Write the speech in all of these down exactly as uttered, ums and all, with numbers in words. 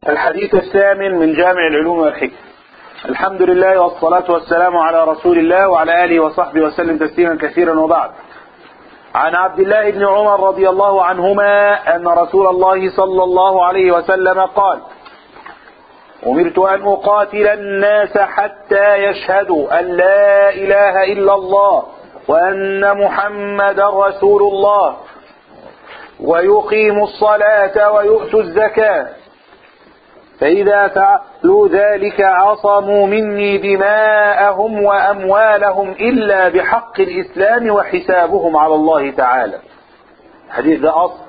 الحديث الثامن من جامع العلوم والحكم. الحمد لله والصلاة والسلام على رسول الله وعلى آله وصحبه وسلم تسليما كثيرا، وبعد. عن عبد الله بن عمر رضي الله عنهما أن رسول الله صلى الله عليه وسلم قال: أمرت أن أقاتل الناس حتى يشهدوا أن لا إله إلا الله وأن محمدا رسول الله ويقيموا الصلاة ويؤتوا الزكاة، فإذا فعلوا ذلك عصموا مني دماءهم وأموالهم إلا بحق الإسلام وحسابهم على الله تعالى. الحديث ده أصل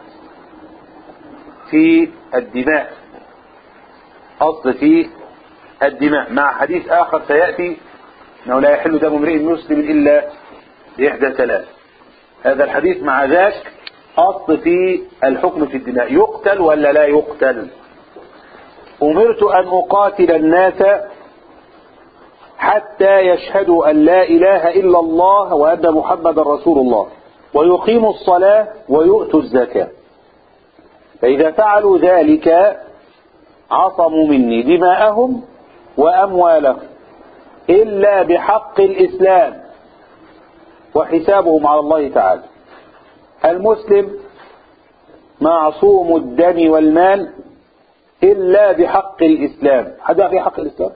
في الدماء، أصل في الدماء، مع حديث آخر سيأتي أنه لا يحل دم امرئ مسلم إلا بإحدى ثلاث. هذا الحديث مع ذاك أصل في الحكم في الدماء، يقتل ولا لا يقتل. أمرت أن أقاتل الناس حتى يشهدوا أن لا إله إلا الله وأن محمدا رسول الله ويقيموا الصلاة ويؤتوا الزكاة، فإذا فعلوا ذلك عصموا مني دماءهم وأموالهم إلا بحق الإسلام وحسابهم على الله تعالى. المسلم معصوم الدم والمال إلا بحق الإسلام. حد في حق الإسلام؟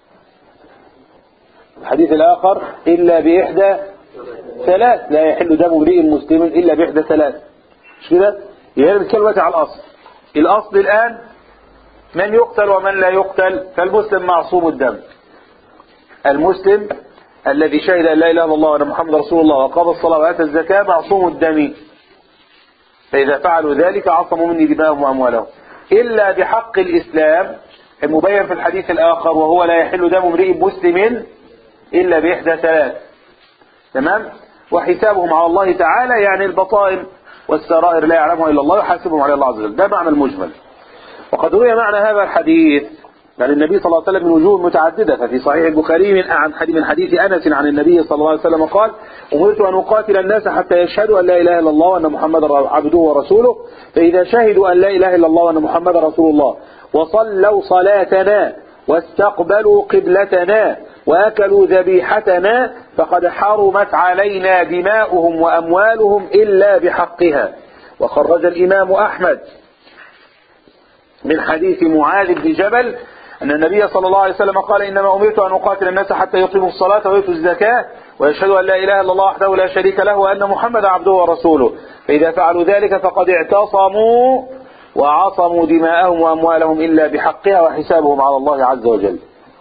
الحديث الآخر إلا بإحدى ثلاث، لا يحل دم امرئ مسلم إلا بإحدى ثلاث، مش كده؟ يبقى بنتكلم على الأصل. الأصل الآن من يقتل ومن لا يقتل. فالمسلم معصوم الدم، المسلم الذي شهد أن لا إله إلا الله وأن محمد رسول الله وقام الصلاة وآتى الزكاة معصوم الدم، فإذا فعلوا ذلك عصموا مني دماءهم وأموالهم إلا بحق الإسلام المبين في الحديث الآخر، وهو لا يحل دم امرئ مسلم إلا بإحدى ثلاث. تمام؟ وحسابهم على الله تعالى، يعني البطائن والسرائر لا يعلمها إلا الله يحاسبهم على الله عز وجل. ده معنى المجمل. وقد روي معنى هذا الحديث عن النبي صلى الله عليه وسلم من وجوه متعددة. ففي صحيح البخاري من حديث أنس عن النبي صلى الله عليه وسلم قال: أمرت أن أقاتل الناس حتى يشهدوا أن لا إله إلا الله وأن محمدا عبده ورسوله، فإذا شهدوا أن لا إله إلا الله وأن محمدا رسول الله وصلوا صلاتنا واستقبلوا قبلتنا وأكلوا ذبيحتنا فقد حرمت علينا دماؤهم وأموالهم إلا بحقها. وخرج الإمام أحمد من حديث معاذ بن جبل أن النبي صلى الله عليه وسلم قال: إنما أمرت أن أقاتل الناس حتى يقيموا الصلاة ويؤتوا الزكاة ويشهدوا أن لا إله إلا الله وحده لا شريك له وأن محمدا عبده ورسوله، فإذا فعلوا ذلك فقد اعتصموا وعصموا دماءهم وأموالهم إلا بحقها وحسابهم على الله عز وجل.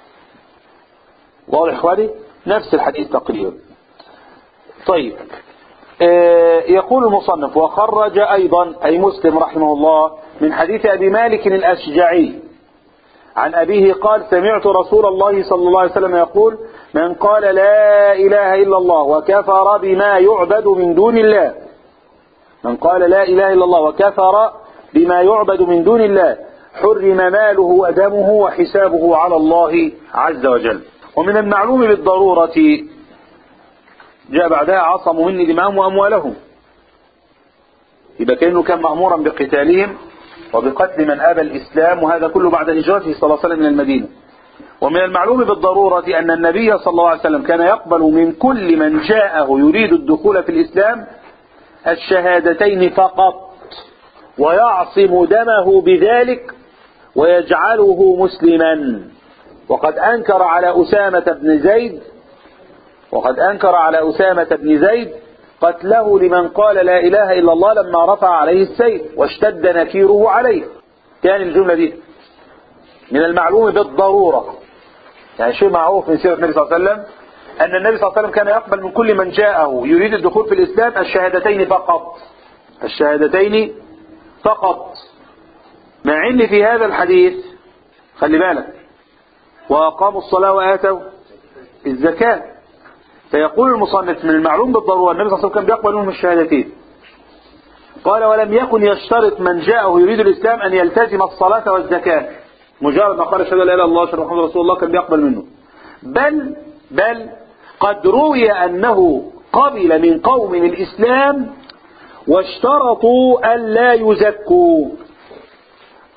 واضح إخواني؟ نفس الحديث تقريبا. طيب، يقول المصنف: وخرج أيضا أي مسلم رحمه الله من حديث أبي مالك الأشجعي عن أبيه قال: سمعت رسول الله صلى الله عليه وسلم يقول: من قال لا إله إلا الله وكفر بما يعبد من دون الله من قال لا إله إلا الله وكفر بما يعبد من دون الله حرم ماله ودمه وحسابه على الله عز وجل. ومن المعلوم بالضرورة جاء بعدها عصموا مني دماءهم وأموالهم، يبقى كأنه كان مأمورا بقتالهم وبقتل من أبى الإسلام، وهذا كله بعد هجرته صلى الله عليه وسلم من المدينة. ومن المعلوم بالضرورة أن النبي صلى الله عليه وسلم كان يقبل من كل من جاءه يريد الدخول في الإسلام الشهادتين فقط، ويعصم دمه بذلك ويجعله مسلما. وقد أنكر على أسامة بن زيد وقد أنكر على أسامة بن زيد قتله لمن قال لا إله إلا الله لما رفع عليه السيف واشتد نكيره عليه. كان الجملة دي من المعلوم بالضرورة، يعني شيء معروف من سيرة النبي صلى الله عليه وسلم أن النبي صلى الله عليه وسلم كان يقبل من كل من جاءه يريد الدخول في الإسلام الشهادتين فقط الشهادتين فقط مع أن في هذا الحديث خلي بالك: وأقاموا الصلاة وآتوا الزكاة. فيقول المصنف: من المعلوم بالضرورة النبي صلى الله عليه وسلم كان بيقبل منهم الشهادتين. قال: ولم يكن يشترط من جاءه يريد الإسلام أن يلتزم الصلاة والزكاة، مجرد ما قال أشهد أن لا إله إلا الله وأشهد أن محمدا رسول الله كان بيقبل منه. بل بل قد روي أنه قبل من قوم الإسلام واشترطوا أن لا يزكوا،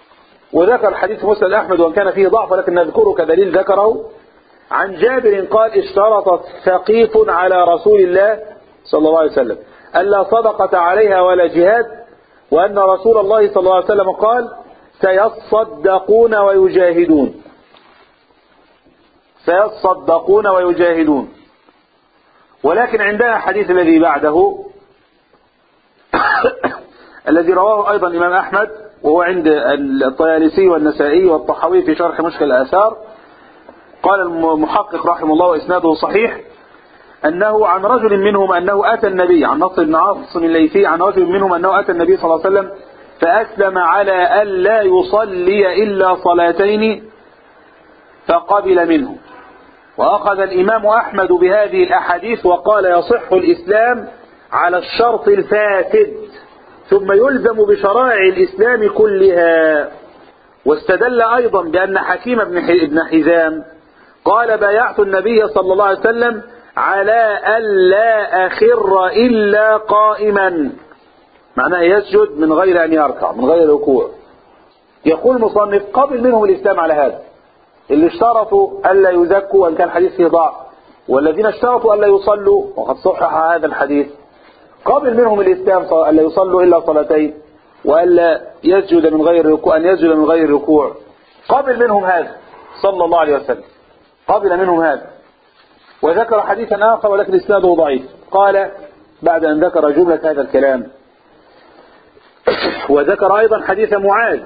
وذكر حديث مسند أحمد وان كان فيه ضعف لكن نذكره كدليل ذكره عن جابر قال اشترط ثقيف على رسول الله صلى الله عليه وسلم ألا صدقة عليها ولا جهاد، وأن رسول الله صلى الله عليه وسلم قال سيصدقون ويجاهدون سيصدقون ويجاهدون. ولكن عندنا حديث الذي بعده الذي رواه أيضا الإمام أحمد وهو عند الطيالسي والنسائي والطحاوي في شرح مشكل الآثار. قال المحقق رحمه الله وإسناده صحيح أنه عن رجل منهم أنه أتى النبي، عن نصر بن عاصم الليثي عن رجل منهم أنه أتى النبي صلى الله عليه وسلم فأسلم على ألا يصلي إلا صلاتين فقبل منه. وأخذ الإمام أحمد بهذه الأحاديث وقال يصح الإسلام على الشرط الفاسد ثم يلزم بشرائع الإسلام كلها. واستدل أيضا بأن حكيم بن حزام قال بايعت النبي صلى الله عليه وسلم على ألا أخر إلا قائما، معناه يسجد من غير أن يركع من غير ركوع. يقول المصنف قبل منهم الإسلام على هذا، اللي اشترطوا ألا يزكوا وإن كان الحديث فيه ضعف، والذين اشترطوا ألا يصلوا وقد صحح هذا الحديث قبل منهم الإسلام ألا يصلوا إلا صلاتين وألا يسجد من غير ركوع، أن يسجد من غير ركوع. قبل منهم هذا صلى الله عليه وسلم، قبل منهم هذا. وذكر حديثا آخر ولكن إسناده ضعيف. قال بعد أن ذكر جملة هذا الكلام وذكر أيضا حديث معاذ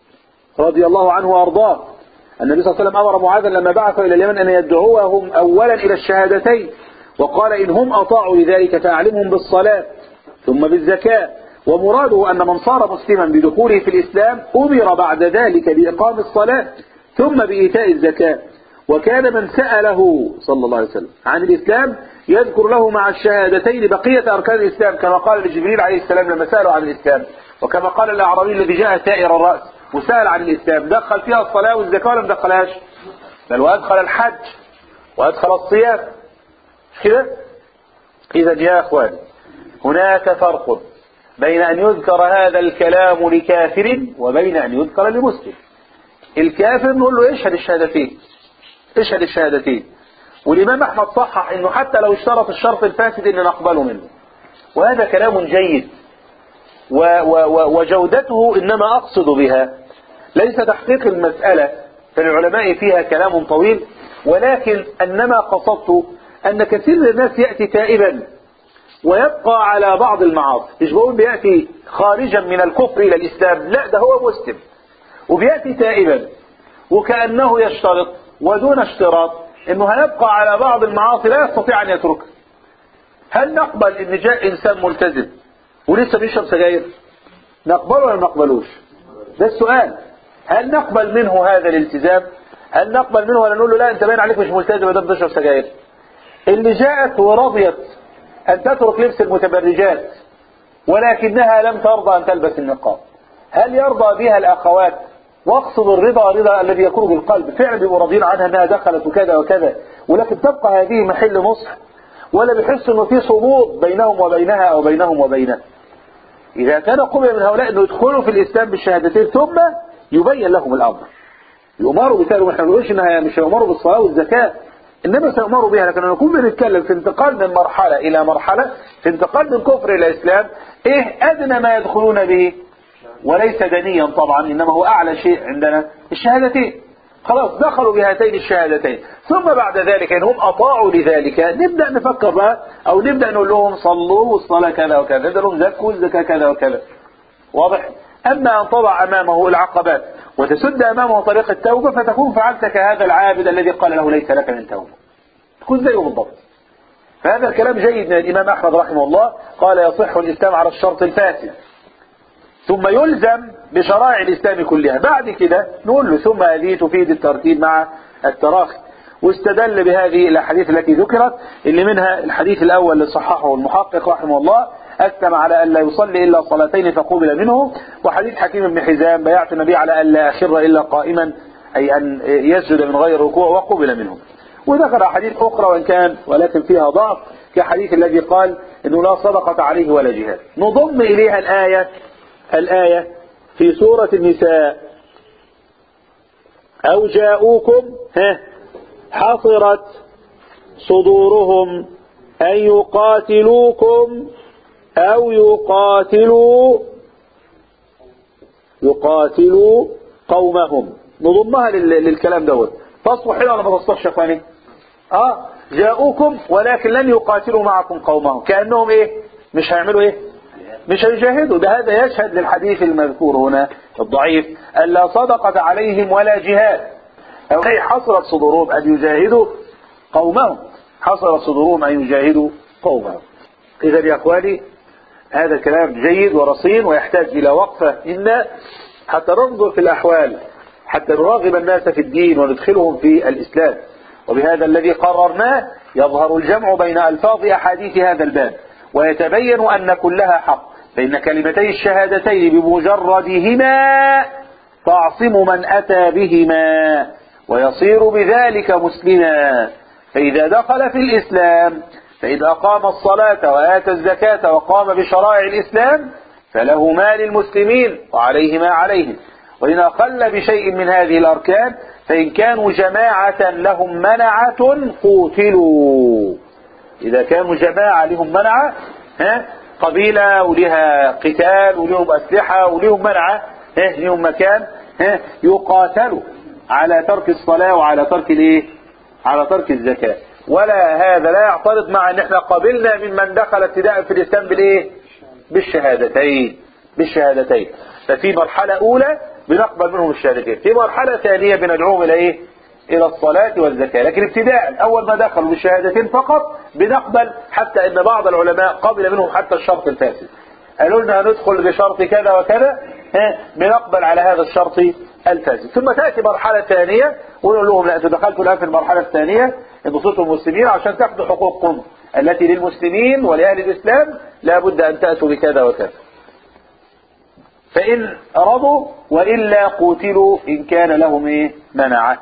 رضي الله عنه وأرضاه. النبي صلى الله عليه وسلم أمر معاذا لما بعث إلى اليمن أن يدعوهم أولا إلى الشهادتين، وقال إن هم أطاعوا لذلك فأعلمهم بالصلاة ثم بالزكاة. ومراده أن من صار مسلما بدخوله في الإسلام أمر بعد ذلك بإقام الصلاة ثم بإيتاء الزكاة. وكان من سأله صلى الله عليه وسلم عن الإسلام يذكر له مع الشهادتين بقية أركان الإسلام، كما قال لجبريل عليه السلام لما سأله عن الإسلام، وكما قال الأعرابي الذي جاء ثائر الرأس وسأل عن الإسلام دخل فيها الصلاة والزكاة ولا ما دخلهاش؟ بل وأدخل الحج وأدخل الصيام كده. إذا يا أخواني هناك فرق بين أن يذكر هذا الكلام لكافر وبين أن يذكر لمسلم. الكافر نقول له اشهد الشهادتين اشهد الشهادتين. والإمام أحمد صحح إنه حتى لو اشترط الشرط الفاسد إن نقبله منه، وهذا كلام جيد و و وجودته إنما أقصد بها ليس تحقيق المسألة، فالعلماء فيها كلام طويل، ولكن أنما قصدت أن كثير من الناس يأتي تائبا ويبقى على بعض المعاصي. مش بقول بيأتي خارجا من الكفر إلى الإسلام، لا، ده هو مسلم وبيأتي تائبا وكأنه يشترط ودون اشتراط انه هيبقى على بعض المعاصي لا يستطيع ان يتركها. هل نقبل ان جاء انسان ملتزم ولسه بيشرب سجاير؟ نقبله ولا ما نقبلوش؟ ده السؤال. هل نقبل منه هذا الالتزام؟ هل نقبل منه ولا نقول له لا انت باين عليك مش ملتزم وده بتشرب سجاير؟ اللي جاءت ورضيت ان تترك لبس المتبرجات ولكنها لم ترضى ان تلبس النقاب، هل يرضى بها الاخوات؟ واقصد الرضا رضا الذي يكون بالقلب، فعلا بيبقوا راضيين عنها انها دخلت وكذا وكذا، ولكن تبقى هذه محل نصح، ولا بيحس انه في صمود بينهم وبينها او بينهم وبينه؟ اذا كان قبل من هؤلاء انه يدخلوا في الاسلام بالشهادتين ثم يبين لهم الامر، يؤمروا بكذا. واحنا ما بنقولش انها مش يؤمروا بالصلاه والزكاه، انما سيؤمروا بها، لكن نكون بنتكلم في انتقال من مرحله الى مرحله، في انتقال من كفر الى اسلام، ايه ادنى ما يدخلون به؟ وليس دنيا طبعا، انما هو اعلى شيء عندنا الشهادتين. خلاص دخلوا بهاتين الشهادتين، ثم بعد ذلك ان هم اطاعوا لذلك نبدا نفكر بقى، او نبدا نقول لهم صلوا والصلاه كذا وكذا، نبدا لهم زكوا الزكاه كذا وكذا. واضح؟ اما ان تضع امامه العقبات وتسد امامه طريق التوبه فتكون فعلت كهذا العابد الذي قال له ليس لك من توبه، تكون زيه بالضبط. فهذا الكلام جيد من الامام احمد رحمه الله. قال يصح الاسلام على الشرط الفاسد ثم يلزم بشرائع الإسلام كلها. بعد كده نقول له ثم هذه تفيد الترتيب مع التراخي. واستدل بهذه الأحاديث التي ذكرت، اللي منها الحديث الأول اللي صححه المحقق رحمه الله أسلم على أن لا يصلي إلا صلاتين فقبل منه، وحديث حكيم بن حزام بايعت النبي على أن لا أخر إلا قائما، أي أن يسجد من غير ركوع وقبل منه. وذكر أحاديث أخرى وإن كان ولكن فيها ضعف، كحديث الذي قال إنه لا صدقة عليه ولا جهاد. نضم إليها الآية الآية في سورة النساء أو جاءوكم حصرت صدورهم أن يقاتلوكم أو يقاتلوا يقاتلوا قومهم. نضمها للكلام دوت. تصلح هنا ولا ما تصلحش يا اخواني؟ اه جاءوكم ولكن لن يقاتلوا معكم قومهم، كأنهم ايه؟ مش هيعملوا ايه؟ مش هيجاهدوا. ده هذا يشهد للحديث المذكور هنا الضعيف ألا صدقة عليهم ولا جهاد. أو حصرت صدورهم أن يجاهدوا قومهم، حصرت صدورهم أن يجاهدوا قومهم. إذا يا أخواني هذا كلام جيد ورصين ويحتاج إلى وقفة إن حتى ننظر في الأحوال، حتى نراغب الناس في الدين وندخلهم في الإسلام. وبهذا الذي قررناه يظهر الجمع بين ألفاظ أحاديث هذا الباب، ويتبين أن كلها حق، فإن كلمتي الشهادتين بمجردهما تعصم من أتى بهما ويصير بذلك مسلما. فإذا دخل في الإسلام فإذا أقام الصلاة وآتى الزكاة وقام بشرائع الإسلام فله ما للمسلمين وعليه ما عليهم. وإن أقل بشيء من هذه الأركان فإن كانوا جماعة لهم منعة قوتلوا. إذا كانوا جماعة لهم منعة، ها قبيلة ولها قتال ولهم أسلحة ولهم منعة، ها لهم مكان، ها يقاتلوا على ترك الصلاة وعلى ترك الايه؟ على ترك الزكاة. ولا هذا لا يعترض مع ان احنا قبلنا ممن دخل ابتداء في الاسلام بالايه؟ بالشهادتين بالشهادتين. ففي مرحلة اولى بنقبل منهم الشهادتين، في مرحلة ثانية بندعوهم الى ايه؟ الى الصلاة والزكاة. لكن ابتداء اول ما دخلوا بالشهادتين فقط بنقبل، حتى ان بعض العلماء قبل منهم حتى الشرط الفاسد، قالوا لنا هندخل بشرط كذا وكذا، بنقبل على هذا الشرط الفاسد. ثم تأتي مرحلة ثانية ونقول لهم لا، انتوا دخلتوا الآن في المرحلة الثانية انتوا صرتوا مسلمين، عشان تاخدوا حقوقكم التي للمسلمين ولأهل الإسلام لا بد أن تأتوا بكذا وكذا. فإن رضوا وإلا قوتلوا إن كان لهم إيه؟ منعة.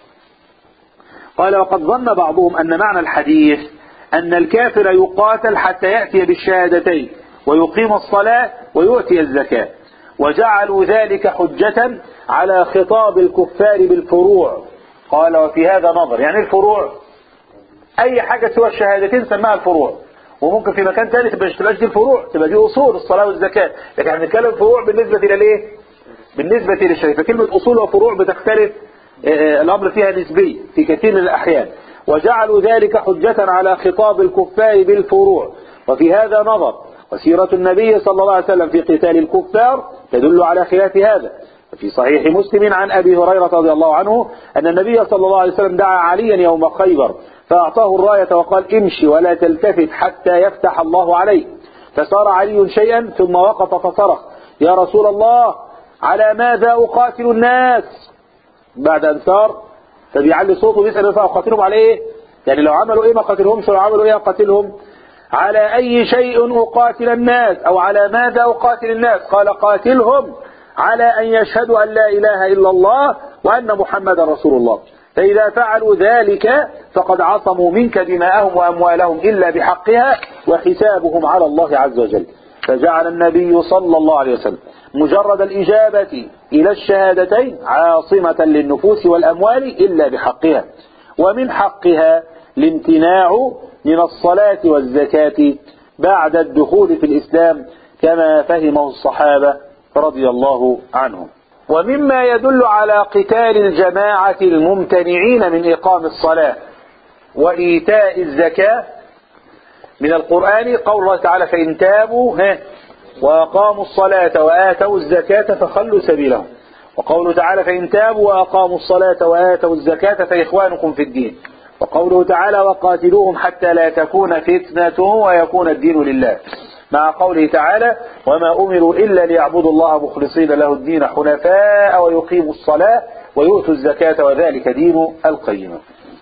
قال وقد ظن بعضهم أن معنى الحديث أن الكافر يقاتل حتى يأتي بالشهادتين ويقيم الصلاة ويؤتي الزكاة، وجعلوا ذلك حجة على خطاب الكفار بالفروع. قال وفي هذا نظر. يعني الفروع أي حاجة سوى الشهادتين سماها الفروع، وممكن في مكان ثاني تبقى دي الفروع، تبقى دي أصول الصلاة والزكاة، لكن احنا بنتكلم فروع بالنسبة إلى الايه؟ بالنسبة للشريعة. فكلمة أصول وفروع بتختلف، الأمر فيها نسبي في كثير من الأحيان. وجعلوا ذلك حجة على خطاب الكفار بالفروع، وفي هذا نظر. وسيرة النبي صلى الله عليه وسلم في قتال الكفار تدل على خلاف هذا. في صحيح مسلم عن أبي هريرة رضي الله عنه أن النبي صلى الله عليه وسلم دعا عليا يوم خيبر فأعطاه الراية وقال امشي ولا تلتفت حتى يفتح الله عليك. فصار علي شيئا ثم وقف فصرخ يا رسول الله على ماذا أقاتل الناس؟ بعد أن سار فبيعلي صوته بيسأل فأقاتلهم على إيه؟ يعني لو عملوا إيه ما قاتلهمش، ولو عملوا إيه أقاتلهم؟ على أي شيء أقاتل الناس أو على ماذا أقاتل الناس؟ قال قاتلهم على أن يشهدوا أن لا إله إلا الله وأن محمد رسول الله، فإذا فعلوا ذلك فقد عصموا منك دماءهم وأموالهم إلا بحقها وحسابهم على الله عز وجل. فجعل النبي صلى الله عليه وسلم مجرد الإجابة إلى الشهادتين عاصمة للنفوس والأموال إلا بحقها، ومن حقها الامتناع من الصلاة والزكاة بعد الدخول في الإسلام كما فهمه الصحابة رضي الله عنهم. ومما يدل على قتال الجماعة الممتنعين من إقام الصلاة وإيتاء الزكاة من القرآن قول الله تعالى فإن تابوا وأقاموا الصلاة وآتوا الزكاة فخلوا سبيلهم، وقوله تعالى فإن تابوا وأقاموا الصلاة وآتوا الزكاة فإخوانكم في الدين، وقوله تعالى وقاتلوهم حتى لا تكون فتنة ويكون الدين لله، مع قوله تعالى وما أمروا إلا ليعبدوا الله مخلصين له الدين حنفاء ويقيموا الصلاة ويؤتوا الزكاة وذلك دين القيمة.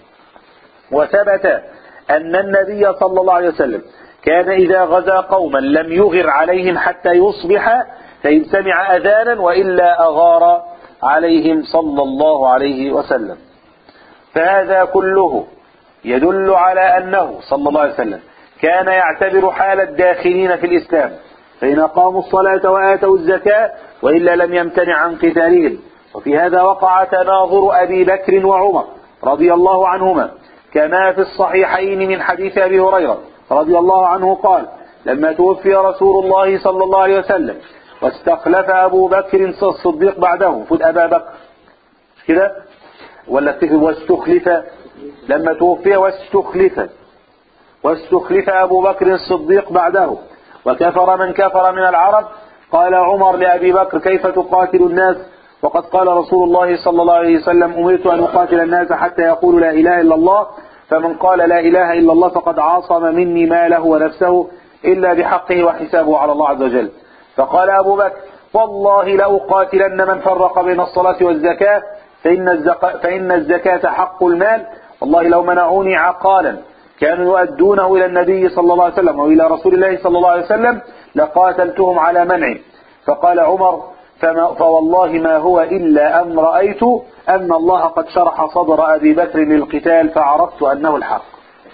وثبت أن النبي صلى الله عليه وسلم كان إذا غزا قوما لم يغر عليهم حتى يصبح فإن سمع أذانا وإلا أغار عليهم صلى الله عليه وسلم. فهذا كله يدل على أنه صلى الله عليه وسلم كان يعتبر حال الداخلين في الإسلام، فإن أقاموا الصلاة وآتوا الزكاة وإلا لم يمتنع عن قتالهم، وفي هذا وقع تناظر أبي بكر وعمر رضي الله عنهما كما في الصحيحين من حديث أبي هريرة رضي الله عنه قال لما توفي رسول الله صلى الله عليه وسلم واستخلف أبو بكر الصديق بعده، فد أبا بكر كده ولا واستخلف، لما توفي واستخلف واستخلف أبو بكر الصديق بعده وكفر من كفر من العرب، قال عمر لأبي بكر كيف تقاتل الناس وقد قال رسول الله صلى الله عليه وسلم أمرت أن أقاتل الناس حتى يقولوا لا إله إلا الله، فمن قال لا إله إلا الله فقد عاصم مني ماله ونفسه إلا بحقه وحسابه على الله عز وجل. فقال أبو بكر والله لأقاتلن من فرق بين الصلاة والزكاة فإن الزكاة, فإن الزكاة حق المال، والله لو منعوني عقالا كانوا يؤدونه إلى النبي صلى الله عليه وسلم وإلى رسول الله صلى الله عليه وسلم لقاتلتهم على منعه. فقال عمر فما فوالله ما هو إلا أن رأيت أن الله قد شرح صدر أبي بكر للقتال فعرفت أنه الحق.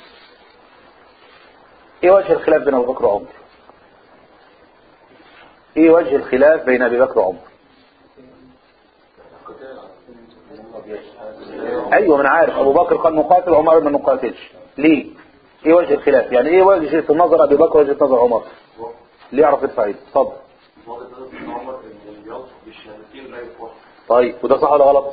إيه وجه الخلاف بين أبي بكر وعمر؟ إيه وجه الخلاف بين أبي بكر وعمر؟ أيوة من عارف، أبو بكر قال نقاتل وعمر ما نقاتلش، ليه؟ إيه وجه الخلاف؟ يعني إيه وجه نظر أبي بكر وجه نظر عمر؟ ليه يعرف يدفع إيده؟ اتفضل. طيب وده صح ولا غلط؟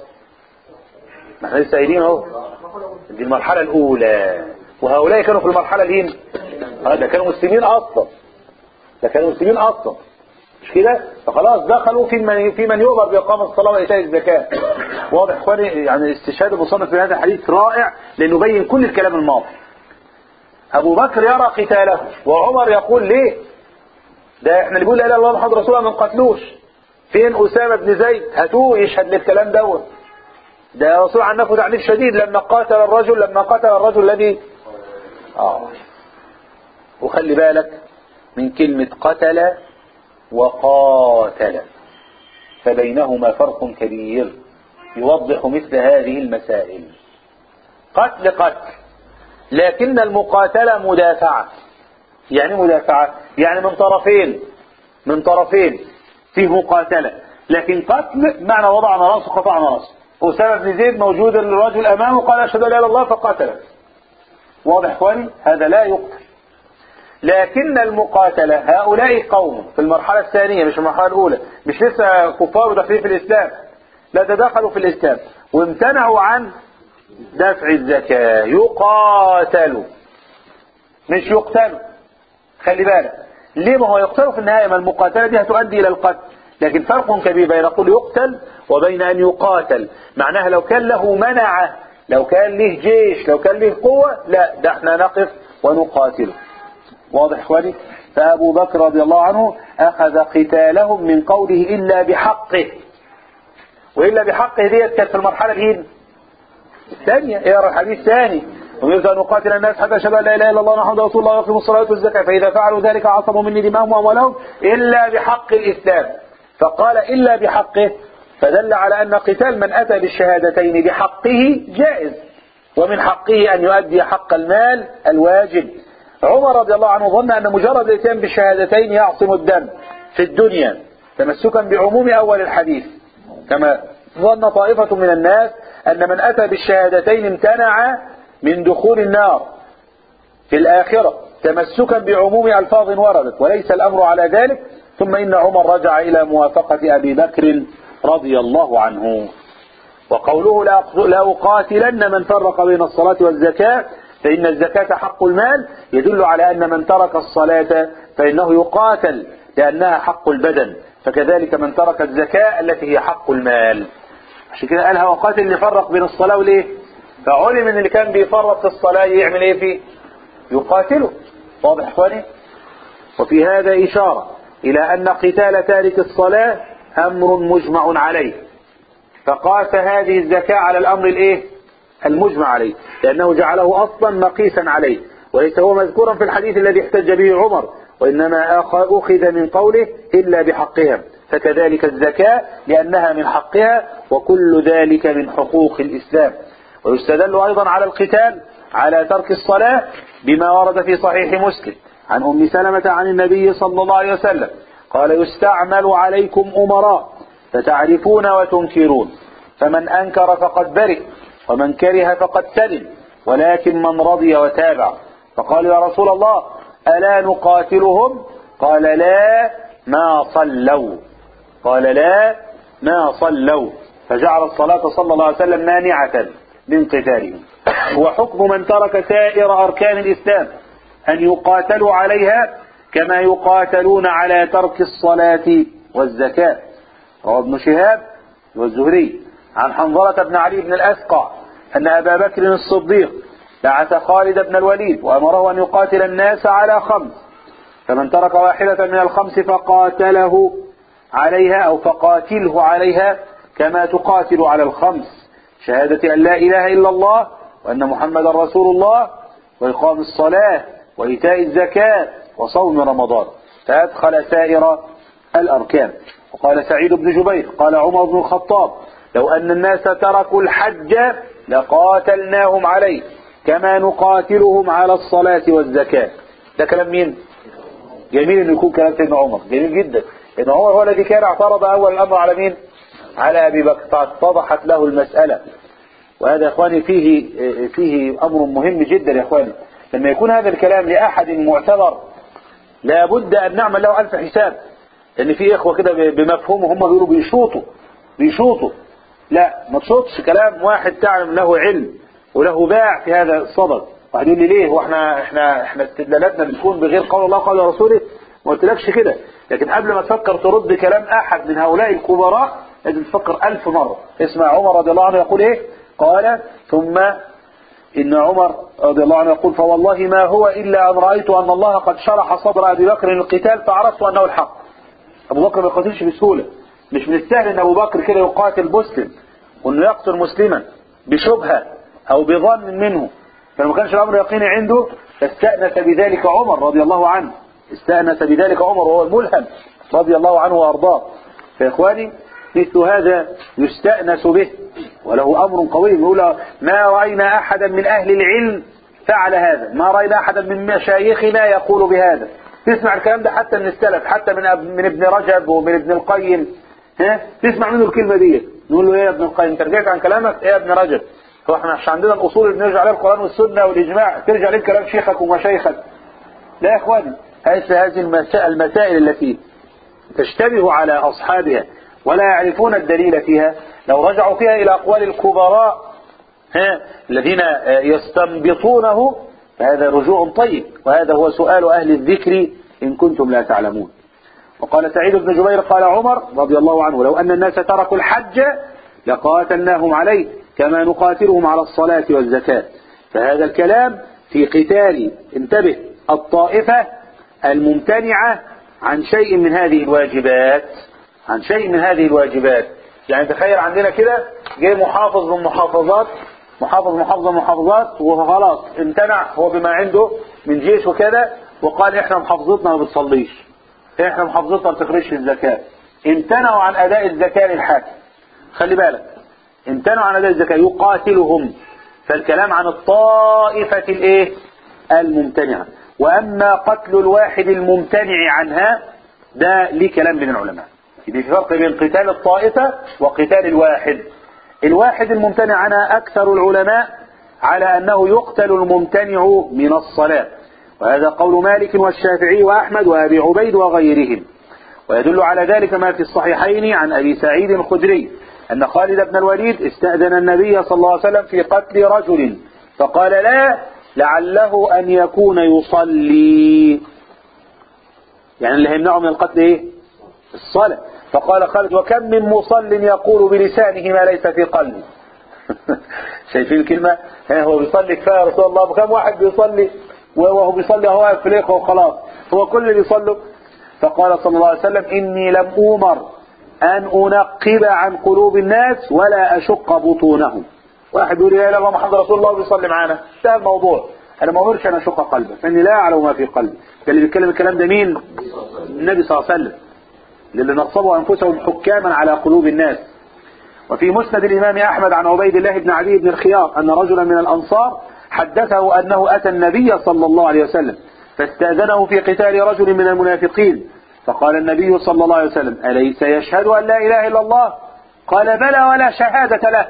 ما احنا لسه قايلين اهو دي المرحله الاولى، وهؤلاء كانوا في المرحله الايه؟ ده كانوا مسلمين اصلا، ده كانوا مسلمين اصلا مش كده؟ فخلاص دخلوا في من في من يؤمر باقامه الصلاه وايتاء الزكاه. واضح اخواني؟ يعني استشهاد المصنف في هذا الحديث رائع لانه يبين كل الكلام الماضي. ابو بكر يرى قتاله وعمر يقول ليه؟ ده احنا اللي بيقول لا اله الا الله محمد رسول الله ما نقتلوش. فين أسامة بن زيد؟ هاتوه يشهد للكلام دوت. ده رسول عن نفسه تعنيف شديد لما قاتل الرجل لما قتل الرجل الذي اه وخلي بالك من كلمة قتل وقاتل، فبينهما فرق كبير يوضح مثل هذه المسائل. قتل قتل، لكن المقاتلة مدافعة. يعني مدافعة يعني من طرفين من طرفين فيه مقاتلة، لكن قتل معنى وضعنا رأسه قطعنا رأسه. أسامة بن زيد موجود الرجل أمامه قال أشهد أن لا إله إلا الله فقتله. واضح اخواني؟ هذا لا يقتل. لكن المقاتلة هؤلاء قوم في المرحلة الثانية مش المرحلة الأولى، مش لسه كفار وداخلين في الإسلام، لا تدخلوا في الإسلام وامتنعوا عن دفع الزكاة، يقاتلوا مش يقتلوا. خلي بالك ليه؟ ما هو يقتلوا في النهاية، ما المقاتلة دي هتؤدي إلى القتل، لكن فرق كبير بين يقول يقتل وبين أن يقاتل. معناها لو كان له منعه، لو كان له جيش، لو كان له قوة، لا ده احنا نقف ونقاتله. واضح اخواني؟ فأبو بكر رضي الله عنه أخذ قتالهم من قوله إلا بحقه، وإلا بحقه ديت كانت في المرحلة الإيه؟ الثانية. اقرا الحديث الثاني ويرجع أن نقاتل الناس حتى يشهدوا لا إله إلا الله محمد رسول الله ويقيموا الصلاة والزكاة فإذا فعلوا ذلك عصموا مني دماءهم وأموالهم إلا بحق الإسلام. فقال إلا بحقه، فدل على أن قتال من أتى بالشهادتين بحقه جائز، ومن حقه أن يؤدي حق المال الواجب. عمر رضي الله عنه ظن أن مجرد الاتيان بالشهادتين يعصم الدم في الدنيا تمسكا بعموم أول الحديث، كما ظن طائفة من الناس أن من أتى بالشهادتين امتنع من دخول النار في الآخرة تمسكا بعموم ألفاظ وردت، وليس الأمر على ذلك. ثم إن عمر رجع إلى موافقة أبي بكر رضي الله عنه. وقوله لا أقاتلن من فرق بين الصلاة والزكاة فإن الزكاة حق المال يدل على أن من ترك الصلاة فإنه يقاتل لأنها حق البدن، فكذلك من ترك الزكاة التي هي حق المال. عشان كده قالها وقاتل اللي فرق بين الصلاة وليه؟ فعلم ان اللي كان بيفرط في الصلاة يعمل ايه فيه؟ يقاتله. واضح اخواني؟ وفي هذا إشارة إلى أن قتال تارك الصلاة أمر مجمع عليه، فقاس هذه الزكاة على الأمر الايه؟ المجمع عليه، لأنه جعله أصلا مقيسا عليه، وليس هو مذكورا في الحديث الذي احتج به عمر، وإنما أخذ من قوله إلا بحقها. فكذلك الزكاة لأنها من حقها، وكل ذلك من حقوق الإسلام. ويستدل أيضا على القتال على ترك الصلاة بما ورد في صحيح مسلم عن أم سلمة عن النبي صلى الله عليه وسلم قال يستعمل عليكم أمراء فتعرفون وتنكرون، فمن أنكر فقد برئ ومن كره فقد سلم، ولكن من رضي وتابع. فقال يا رسول الله ألا نقاتلهم؟ قال لا ما صلوا قال لا ما صلوا فجعل الصلاة صلى الله عليه وسلم مانعة من قتالهم. وحكم من ترك سائر أركان الإسلام أن يقاتلوا عليها كما يقاتلون على ترك الصلاة والزكاة. رواه ابن شهاب والزهري عن حنظلة بن علي بن الأسقع أن أبا بكر الصديق بعث خالد بن الوليد وأمره أن يقاتل الناس على خمس، فمن ترك واحدة من الخمس فقاتله عليها أو فقاتله عليها كما تقاتل على الخمس: شهادة أن لا إله إلا الله وأن محمد رسول الله، وإقام الصلاة، وإيتاء الزكاة، وصوم رمضان، فأدخل سائر الأركان. وقال سعيد بن جبير قال عمر بن الخطاب لو أن الناس تركوا الحج لقاتلناهم عليه كما نقاتلهم على الصلاة والزكاة. ده كلام مين؟ جميل أن يكون كلام سيدنا عمر، جميل جدا. إن عمر هو الذي كان اعترض أول الأمر على مين؟ على أبي بكر، فاتضحت له المسألة. وهذا يا إخواني فيه فيه أمر مهم جدا يا إخواني. لما يكون هذا الكلام لأحد معتبر لابد أن نعمل له ألف حساب. لأن في إخوة كده بمفهوم هم بيقولوا بيشوطوا بيشوطوا لا، ما تشوطش كلام واحد تعلم له علم وله باع في هذا الصدد. واحد يقول لي ليه واحنا احنا احنا استدلالاتنا بتكون بغير قول الله قال رسوله؟ ما قلتلكش كده، لكن قبل ما تفكر ترد كلام أحد من هؤلاء الكبراء لازم تفكر ألف مرة. اسمع عمر رضي الله عنه يقول إيه؟ قال ثم إن عمر رضي الله عنه يقول فوالله ما هو إلا أن رأيت أن الله قد شرح صدر أبي بكر للقتال فعرفت أنه الحق. أبو بكر ما يقاتلش بسهولة، مش من السهل أن أبو بكر كده يقاتل مسلم وأنه يقتل مسلما بشبهة أو بظن منه، فلما كانش الأمر يقيني عنده فاستأنس بذلك عمر رضي الله عنه، استأنس بذلك عمر وهو الملهم رضي الله عنه وأرضاه. فإخواني مثل هذا يستأنس به وله أمر قوي. يقول ما رأينا أحدا من أهل العلم فعل هذا، ما رأينا أحدا من مشايخنا يقول بهذا. تسمع الكلام ده حتى من السلف، حتى من من ابن رجب ومن ابن القيم، ها تسمع منه الكلمة دي. نقول له ايه يا ابن القيم انت رجعت عن كلامك؟ ايه يا ابن رجب؟ هو احنا مش عندنا الأصول اللي بنرجع عليها القرآن والسنة والإجماع ترجع عليه كلام شيخك ومشايخك؟ لا يا اخواني، هذه المسائل التي تشتبه على أصحابها ولا يعرفون الدليل فيها لو رجعوا فيها إلى أقوال الكبراء ها الذين يستنبطونه فهذا رجوع طيب، وهذا هو سؤال أهل الذكر إن كنتم لا تعلمون. وقال سعيد بن جبير قال عمر رضي الله عنه لو أن الناس تركوا الحج لقاتلناهم عليه كما نقاتلهم على الصلاة والزكاة. فهذا الكلام في قتال انتبه الطائفة الممتنعة عن شيء من هذه الواجبات عن شيء من هذه الواجبات. يعني تخيل عندنا كده جاي محافظ من محافظات محافظ محافظة من محافظات وخلاص امتنع هو بما عنده من جيش وكذا وقال احنا محافظتنا ما بتصليش، احنا محافظتنا ما بتخرجش الزكاة. امتنعوا عن اداء الزكاة للحاكم. خلي بالك، امتنعوا عن اداء الزكاة يقاتلهم. فالكلام عن الطائفة الايه الممتنعة. واما قتل الواحد الممتنع عنها ده ليه كلام من العلماء. في فرق بين قتال الطائفة وقتال الواحد. الواحد الممتنع عنها أكثر العلماء على أنه يقتل الممتنع من الصلاة، وهذا قول مالك والشافعي وأحمد وأبي عبيد وغيرهم. ويدل على ذلك ما في الصحيحين عن أبي سعيد الخدري أن خالد بن الوليد استأذن النبي صلى الله عليه وسلم في قتل رجل فقال لا لعله أن يكون يصلي. يعني اللي يمنعه من القتل إيه؟ الصلاة. فقال خالد وكم من مصل يقول بلسانه ما ليس في قلبه. شايفين الكلمة؟ ها هو بيصلي كفاية يا رسول الله، بكم واحد بيصلي وهو بيصلي هو واقف في الإخوة وخلاص هو كل اللي بيصلوا. فقال صلى الله عليه وسلم إني لم أؤمر أن أنقب عن قلوب الناس ولا أشق بطونهم. واحد يقول يا الله محمد رسول الله بيصلي معانا، ده الموضوع. أنا ما أمرش أن أشق قلبه فإني لا أعلم ما في قلبي. اللي بيتكلم الكلام ده مين؟ النبي صلى الله عليه وسلم للي نصبوا أنفسهم حكاما على قلوب الناس. وفي مسند الإمام أحمد عن عبيد الله بن عدي بن الخيار أن رجلا من الأنصار حدثه أنه أتى النبي صلى الله عليه وسلم فاستأذنه في قتال رجل من المنافقين فقال النبي صلى الله عليه وسلم أليس يشهد أن لا إله إلا الله؟ قال بلى ولا شهادة له.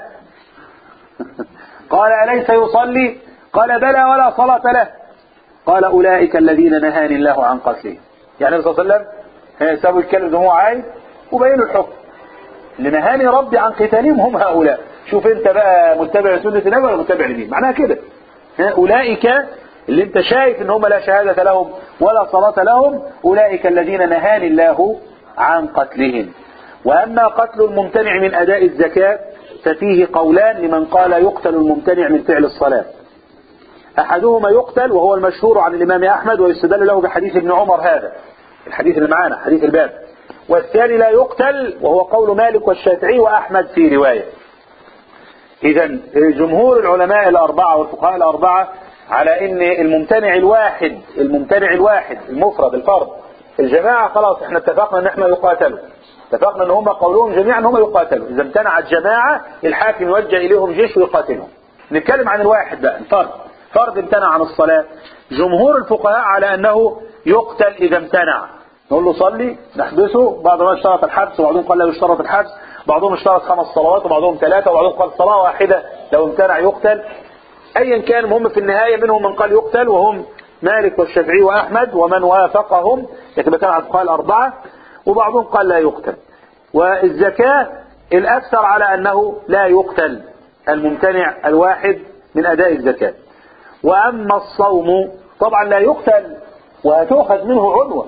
قال أليس يصلي؟ قال بلى ولا صلاة له. قال أولئك الذين نهاني الله عن قتلهم. يعني النبي صلى الله عليه وسلم سابوا يتكلم زي ما هو عايز وبينوا الحكم. اللي نهاني ربي عن قتالهم هم هؤلاء. شوف انت بقى متبع سنة النبي ولا متبع لمين؟ معناها كده. أولئك اللي انت شايف ان هم لا شهادة لهم ولا صلاة لهم، أولئك الذين نهاني الله عن قتلهم. وأما قتل الممتنع من أداء الزكاة ففيه قولان لمن قال يقتل الممتنع من فعل الصلاة. أحدهما يقتل وهو المشهور عن الإمام أحمد ويستدل له بحديث ابن عمر هذا الحديث اللي معانا حديث الباب. والثاني لا يقتل وهو قول مالك والشافعي وأحمد في رواية. إذا جمهور العلماء الأربعة والفقهاء الأربعة على إن الممتنع الواحد الممتنع الواحد المفرد الفرد الجماعة خلاص احنا اتفقنا ان احنا يقاتلوا. اتفقنا ان هم قولهم جميعا ان هم يقاتلوا. اذا امتنع الجماعة الحاكم يوجه اليهم جيش ويقاتلهم. نتكلم عن الواحد بقى الفرد. فرد امتنع عن الصلاة. جمهور الفقهاء على انه يقتل اذا امتنع. نقول له صلي نحبسه. بعض ما اشترط الحبس وبعضهم قال لا يشترط الحبس. بعضهم اشترط خمس صلوات وبعضهم ثلاثة وبعضهم قال صلاة واحدة لو امتنع يقتل. ايا كان هم في النهاية منهم من قال يقتل وهم مالك والشافعي وأحمد ومن وافقهم يتبقى كان على الفقهاء الأربعة. وبعضهم قال لا يقتل. والزكاة الأكثر على أنه لا يقتل الممتنع الواحد من أداء الزكاة. وأما الصوم طبعا لا يقتل وهتأخذ منه عنوة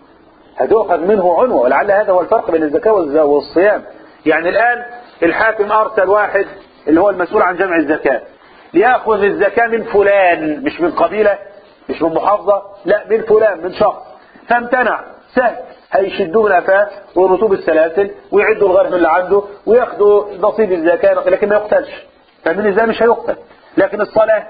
هتأخذ منه عنوة ولعل هذا هو الفرق بين الزكاة والصيام. يعني الآن الحاكم أرسل واحد اللي هو المسؤول عن جمع الزكاة ليأخذ الزكاة من فلان مش من قبيلة مش من محافظة لا من فلان من شخص فامتنع سهل هيشدوه من قفاه والرطوب السلاسل ويعدوا الغرم اللي عنده وياخدوا نصيب الزكاة لكن ما يقتلش. فمن ازاي مش هيقتل. لكن الصلاة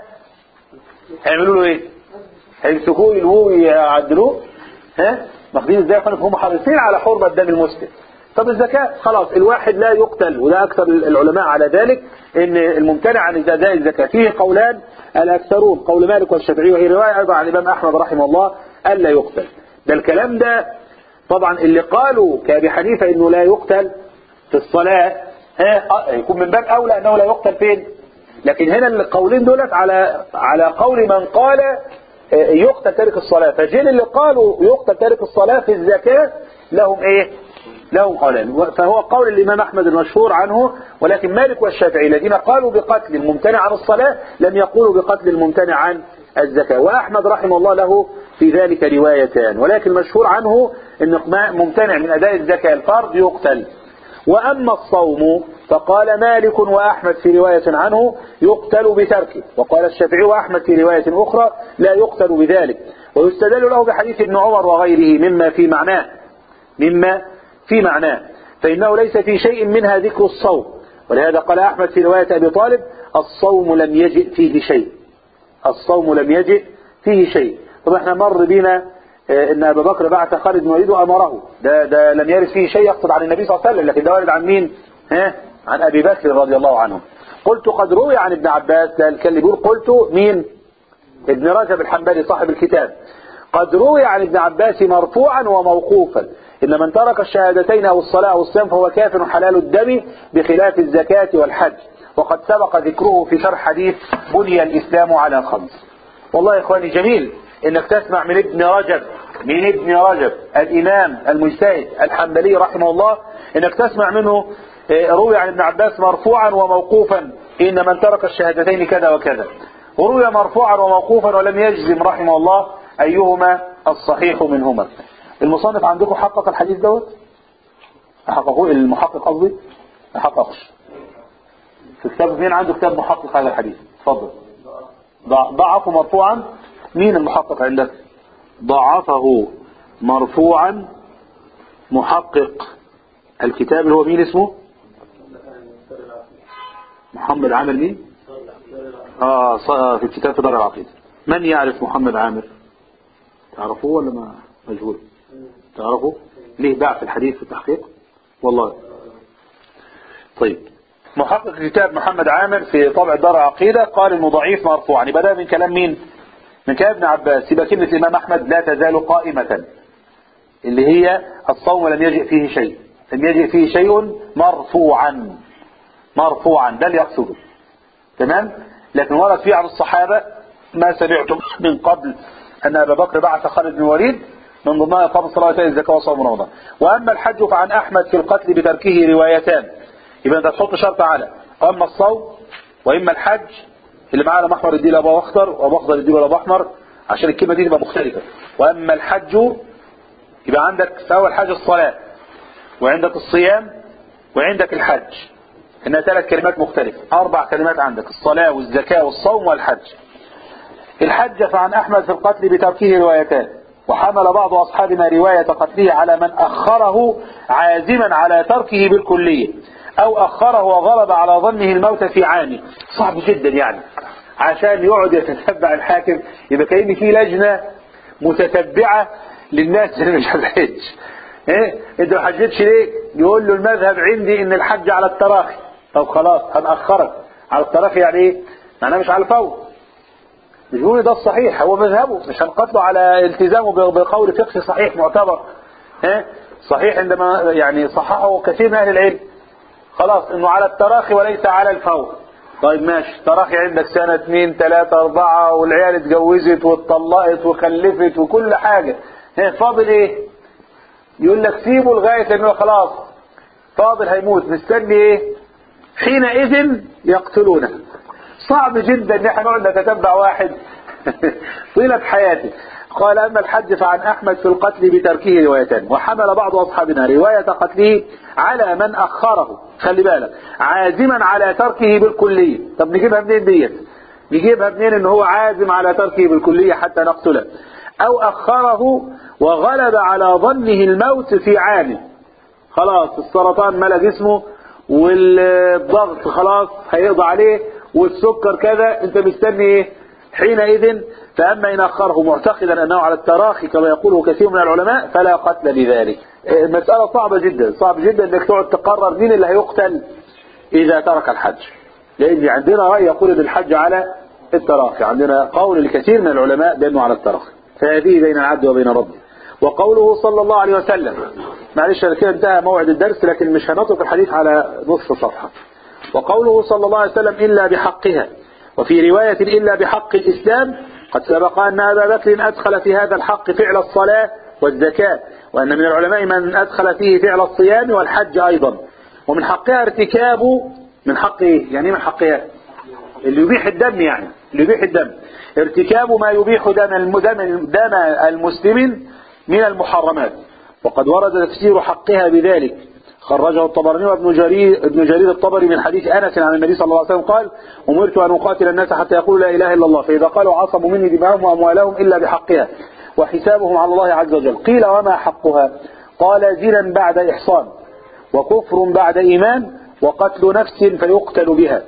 هيعملوا له ايه؟ هيمسكوه يلووه ويعدلوه ها ماخدين ازاي قالوا هم حريصين على حرمة دم المسلم. طب الزكاة خلاص الواحد لا يقتل وده أكثر العلماء على ذلك ان الممتنع عن أداء الزكاة فيه قولان الأكثرون قول مالك والشافعي وهي رواية أيضا عن الإمام أحمد رحمه الله ألا يقتل. ده الكلام ده طبعا اللي قالوا كأبي حنيفة إنه لا يقتل في الصلاة ها يكون من باب أولى أنه لا يقتل فين. لكن هنا القولين دولت على على قول من قال يقتل تارك الصلاة. فجيل اللي قالوا يقتل تارك الصلاة في الزكاة لهم إيه لهم قولان. فهو قول الإمام أحمد المشهور عنه. ولكن مالك والشافعي الذين قالوا بقتل الممتنع عن الصلاة لم يقولوا بقتل الممتنع عن الزكاة. وأحمد رحمه الله له في ذلك روايتان ولكن المشهور عنه أن ممتنع من أداء الزكاة الفرد يقتل. وأما الصوم فقال مالك وأحمد في رواية عنه يقتل بتركه. وقال الشافعي وأحمد في رواية أخرى لا يقتل بذلك. ويستدل له بحديث ابن عمر وغيره مما في معناه مما في معناه فإنه ليس في شيء منها ذكر الصوم. ولهذا قال أحمد في رواية أبي طالب الصوم لم يجئ فيه شيء الصوم لم يجئ فيه شيء. طبعا احنا مر بنا ان ابا بكر بعث خالد بن الوليد وامره ده ده لم يرد فيه شيء يقصد عن النبي صلى الله عليه وسلم لكن ده وارد عن مين ها عن ابي بكر رضي الله عنه. قلت قد روي عن ابن عباس ده كان بيقول قلت مين ابن رجب الحنبلي صاحب الكتاب قد روي عن ابن عباس مرفوعا وموقوفا إن من ترك الشهادتين أو الصلاة أو الصيام فهو كافر حلال الدم بخلاف الزكاة والحج. وقد سبق ذكره في شرح حديث بني الإسلام على خمس. والله يا إخواني جميل إنك تسمع من ابن رجب من ابن رجب الإمام المجتهد الحنبلي رحمه الله إنك تسمع منه روي عن ابن عباس مرفوعا وموقوفا إن من ترك الشهادتين كذا وكذا. وروي مرفوعا وموقوفا ولم يجزم رحمه الله أيهما الصحيح منهما. المصنف عندكم حقق الحديث دوت حققوه المحقق قصدي ما حققش في كتاب مين عنده كتاب محقق هذا الحديث اتفضل. ضعفه مرفوعا مين المحقق عندك ضعفه مرفوعا محقق الكتاب اللي هو مين اسمه محمد عامر مين اه في الكتاب في دار العقيدة. من يعرف محمد عامر تعرفوه ولا ما مجهول تعرفوا ليه باع في الحديث في التحقيق والله. طيب محقق كتاب محمد عامر في طبع دار عقيدة قال انه ضعيف مرفوعا. يبقى ده من كلام مين من كلام ابن عباس. يبقى كلمة الامام احمد لا تزال قائمة اللي هي الصوم لم يجئ فيه شيء، لم يجئ فيه شيء مرفوعا مرفوعا ده اللي يقصده. تمام. لكن ورد فيه عن الصحابة ما سمعتم من قبل أن أبا بكر بعث خالد بن الوليد من ضمنها إقام الصلاة وإيتاء الزكاة وصوم رمضان. وأما الحج فعن أحمد في القتل بتركه روايتان، يبقى أنت تحط شرط على أما الصوم وإما الحج. اللي معاه لما أحمر يديه لأبو أخضر وأبو أخضر يديه لأبو أحمر عشان الكلمة دي تبقى مختلفة. وأما الحج يبقى عندك أول حاجة الصلاة، وعندك الصيام، وعندك الحج. إنها ثلاث كلمات مختلفة، أربع كلمات عندك: الصلاة والزكاة والصوم والحج. الحج فعن أحمد في القتل بتركه روايتان، وحمل بعض أصحابنا رواية قتله على من أخره عازما على تركه بالكلية، أو أخره وغلب على ظنه الموت في عامه. صعب جدا يعني عشان يقعد يتتبع الحاكم، يبقى كأن في لجنة متتبعة للناس اللي مش هتحج. ايه انت ما حجتش ليه؟ يقول له المذهب عندي ان الحج على التراخي. طب خلاص هنأخرك على التراخي، يعني ايه؟ معناه مش على الفور. مش بيقول ده الصحيح، هو مذهبه، مش هنقتله على التزامه بقول فقهي صحيح معتبر. ها صحيح عندما يعني صححه كثير من اهل العلم. خلاص انه على التراخي وليس على الفور. طيب ماشي، تراخي عندك سنة اثنين ثلاثة اربعة والعيال اتجوزت واتطلقت وخلفت وكل حاجة، ها فاضل ايه؟ يقول لك سيبه لغاية لانه خلاص فاضل هيموت، مستني ايه؟ حينئذ يقتلونه. صعب جدا ان احنا نقعد نتتبع واحد طيلة حياته. قال اما الحج فعن احمد في القتل بتركه روايتان، وحمل بعض اصحابنا رواية قتله على من اخره، خلي بالك، عازما على تركه بالكلية. طب نجيبها منين ديت؟ نجيبها منين ان هو عازم على تركه بالكلية حتى نقتله؟ او اخره وغلب على ظنه الموت في عامه، خلاص السرطان ملا جسمه والضغط خلاص هيقضى عليه والسكر كذا، انت مستني ايه؟ حينئذ فاما ان اخره معتقدا انه على التراخي كما يقوله كثير من العلماء فلا قتل بذلك. مسألة صعبة جدا، صعب جدا انك تقعد تقرر مين اللي هيقتل اذا ترك الحج، لان عندنا رأي يقول ان الحج على التراخي، عندنا قول لكثير من العلماء بانه على التراخي، فهذه بين العبد وبين ربه. وقوله صلى الله عليه وسلم، معلش انا كده انتهى موعد الدرس لكن مش هنطلق الحديث على نصف صفحة. وقوله صلى الله عليه وسلم إلا بحقها، وفي رواية إلا بحق الإسلام، قد سبق أن أبا بكر أدخل في هذا الحق فعل الصلاة والزكاة، وأن من العلماء من أدخل فيه فعل الصيام والحج أيضا. ومن حقها ارتكاب، من حق إيه؟ يعني من حقها اللي يبيح الدم، يعني اللي يبيح الدم، ارتكاب ما يبيح دم دم المسلم من المحرمات. وقد ورد تفسير حقها بذلك، خرجه الطبراني وابن جرير ابن جرير الطبري من حديث أنس عن النبي صلى الله عليه وسلم قال: أمرت أن أقاتل الناس حتى يقولوا لا إله إلا الله، فإذا قالوا عصموا مني دماءهم وأموالهم إلا بحقها وحسابهم على الله عز وجل. قيل وما حقها؟ قال: زنا بعد إحصان، وكفر بعد إيمان، وقتل نفس فيقتل بها.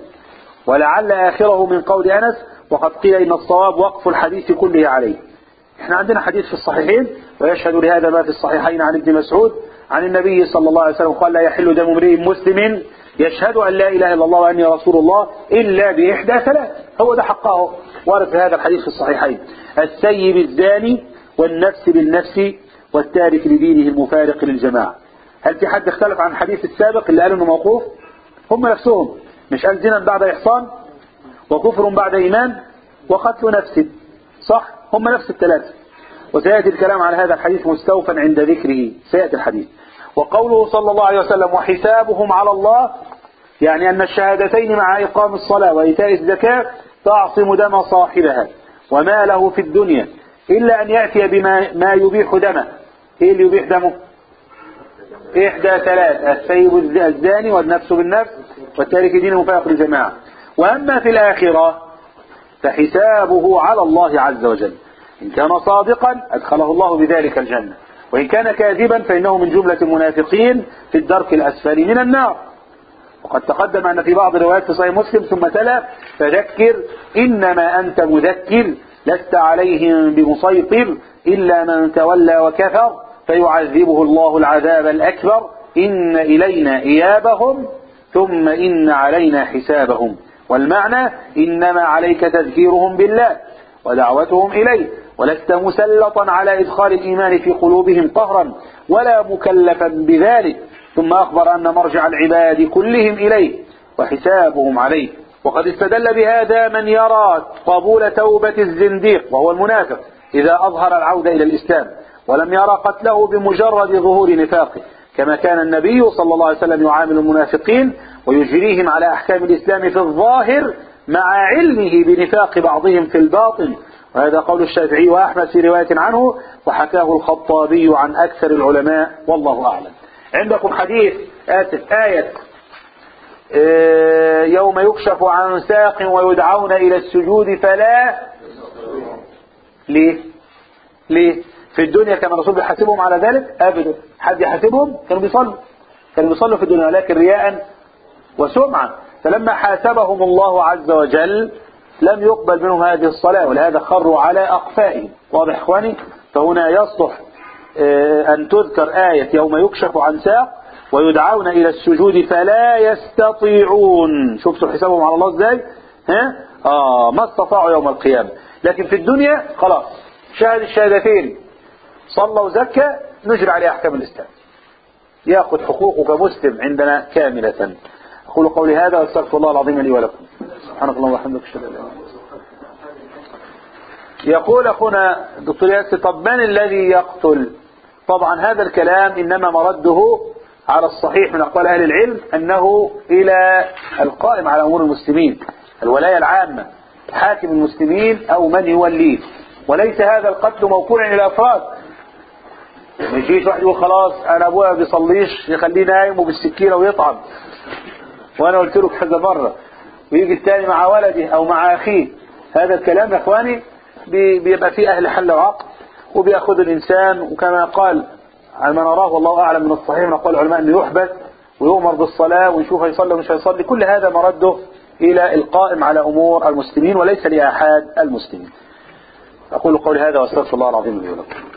ولعل آخره من قول أنس، وقد قيل إن الصواب وقف الحديث كله عليه. احنا عندنا حديث في الصحيحين ويشهد لهذا ما في الصحيحين عن ابن مسعود عن النبي صلى الله عليه وسلم قال: لا يحل دم امرئ مسلم يشهد أن لا إله إلا الله وأني رسول الله إلا بإحدى ثلاث. هو ده حقه، ورد في هذا الحديث في الصحيحين: السيب الزاني، والنفس بالنفس، والتارك لدينه المفارق للجماعة. هل في حد اختلف عن الحديث السابق اللي قالوا انه موقوف؟ هم نفسهم مش قال زنا بعد إحصان وكفر بعد إيمان وقتل نفس، صح؟ هم نفس الثلاثة. وسيأتي الكلام على هذا الحديث مستوفا عند ذكره، سيأتي الحديث. وقوله صلى الله عليه وسلم: وحسابهم على الله، يعني أن الشهادتين مع إقام الصلاة وإيتاء الزكاة تعصم دم صاحبها وماله في الدنيا، إلا أن يأتي بما ما يبيح دمه. إيه اللي يبيح دمه؟ إحدى ثلاث: السيب الزاني، والنفس بالنفس، والتارك دين المفارق للجماعة. وأما في الآخرة فحسابه على الله عز وجل، إن كان صادقا أدخله الله بذلك الجنة، وإن كان كاذبا فإنه من جملة المنافقين في الدرك الأسفل من النار. وقد تقدم أن في بعض الروايات في صحيح مسلم ثم تلا: فذكر إنما أنت مذكر لست عليهم بمسيطر إلا من تولى وكفر فيعذبه الله العذاب الأكبر إن إلينا إيابهم ثم إن علينا حسابهم. والمعنى: إنما عليك تذكيرهم بالله، ودعوتهم إليه، ولست مسلطا على إدخال الإيمان في قلوبهم قهرا ولا مكلفا بذلك. ثم أخبر أن مرجع العباد كلهم إليه وحسابهم عليه. وقد استدل بهذا من يرى قبول توبة الزنديق وهو المنافق إذا أظهر العودة إلى الإسلام، ولم يرى قتله بمجرد ظهور نفاقه، كما كان النبي صلى الله عليه وسلم يعامل المنافقين ويجريهم على أحكام الإسلام في الظاهر مع علمه بنفاق بعضهم في الباطن. وهذا قول الشافعي وأحمد في رواية عنه، وحكاه الخطابي عن أكثر العلماء، والله أعلم. عندكم حديث آسف آية يوم يكشف عن ساق ويدعون إلى السجود فلا. ليه؟ ليه؟ في الدنيا كان الرسول بيحاسبهم على ذلك؟ أبدا. حد يحاسبهم؟ كانوا بيصلوا كانوا بيصلوا في الدنيا، ولكن رياء وسمعا. فلما حاسبهم الله عز وجل لم يقبل منهم هذه الصلاة، ولهذا خروا على أقفائهم. واضح إخواني؟ فهنا يصلح أن تذكر آية يوم يكشف عن ساق ويدعون إلى السجود فلا يستطيعون. شفتوا حسابهم على الله ازاي؟ ها؟ آه ما استطاعوا يوم القيامة. لكن في الدنيا خلاص شهد الشهادتين صلى وزكى نجري عليه أحكام الإسلام، يأخذ حقوقه كمسلم عندنا كاملة. أقول قولي هذا واستغفر الله العظيم لي ولكم. سبحانك اللهم وبحمدك أشهد أن لا إله إلا أنت. يقول أخونا دكتور ياسر طب من الذي يقتل؟ طبعا هذا الكلام إنما مرده على الصحيح من أقوال أهل العلم أنه إلى القائم على أمور المسلمين، الولاية العامة، حاكم المسلمين أو من يوليه، وليس هذا القتل موكولا إلى أفراد. ما يجيش واحد يقول خلاص أنا أبويا ما بيصليش يخليه نايم وبالسكينة ويطعم وأنا قلت له كذا مرة، ويجي الثاني مع ولده أو مع أخيه. هذا الكلام يا إخواني بيبقى فيه أهل حل وعقد، وبيأخذ الإنسان وكما قال على ما نراه والله أعلم من الصحيح من أقوال العلماء أنه يحبس ويؤمر بالصلاة ويشوف هيصلي ومش هيصلي. كل هذا مرده إلى القائم على أمور المسلمين وليس لأحد المسلمين. أقول قولي هذا واستغفر الله العظيم لي ولكم.